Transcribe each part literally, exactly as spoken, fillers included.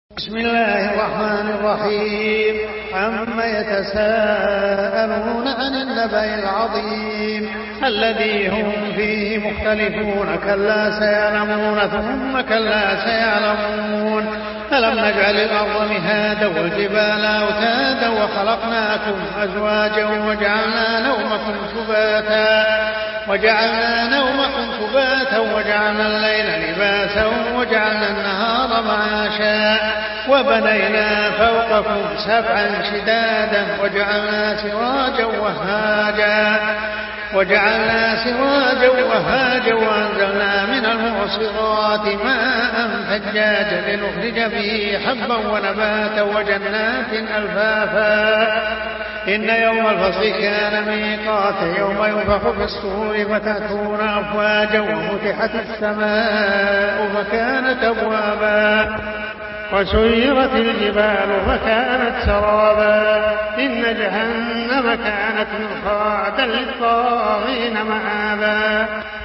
بسم الله الرحمن الرحيم. عما يتساءلون عن النبأ العظيم الذي هم فيه مختلفون كلا سيعلمون ثم كلا سيعلمون. ألم نجعل الأرض مهادا والجبال أوتادا وخلقناكم أزواجا وجعلنا نومكم سباتا وجعلنا نومكم سباتا وجعلنا الليل لباسا وجعلنا النهار معاشا وبنينا فوقكم سبعا شدادا وجعلنا سراجا وهاجا وجعلنا سراجا وهاجا وأنزلنا من المعصرات ماء ثجاجا لنخرج به حبا ونباتا وجنات ألفافا. إن يوم الفصل كان ميقاتا يوم ينفخ في الصور فتأتون أفواجا وفتحت السماء فكانت أبوابا وسيرت الجبال فكانت سرابا. إن جهنم كانت مرصادا للطاغين مآبا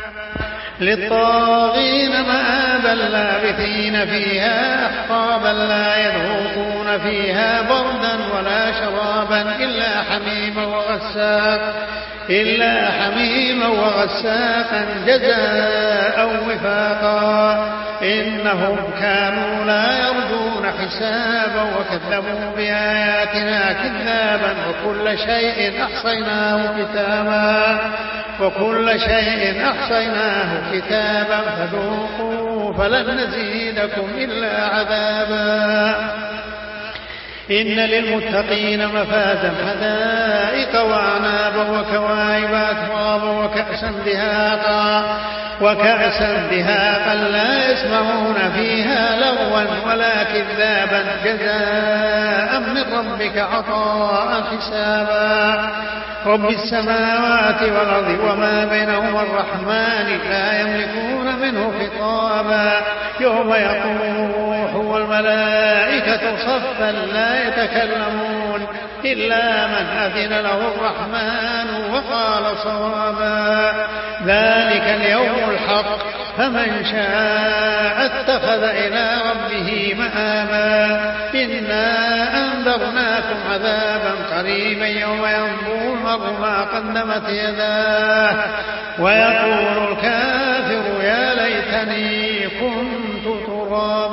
للطاغين مآبا لابثين فيها أحقابا لا يذوقون فيها بردا ولا شرابا إلا حميما وغساقا إلا حميما وغساقا جزاء وفاقا. إنهم كانوا لا يرجون حسابا وكذبوا بآياتنا كذابا وكل شيء أحصيناه كتابا وكل شيء أحصيناه كتابا فذوقوا فلن نزيدكم إلا عذابا. إن للمتقين مفازا حدائق وأعنابا وكواعب أترابا وكأسا دهاقا وكأسا دهاقا لا يسمعون فيها لغوا ولا كذابا جزاء من ربك عطاء حسابا. رب السماوات والأرض وما بينهما الرحمن لا يملكون منه خطابا. يوم يطوح والملائكة صفا لا يتكلمون إلا من أذن له الرحمن وقال صوابا. ذلك اليوم الحق فمن شاء اتخذ إلى ربه مآبا. إنا أنذرناكم عذابا قريبا يوم ينظر المرء ما قدمت يداه ويقول الكافر يا ليتني كنت ترابا.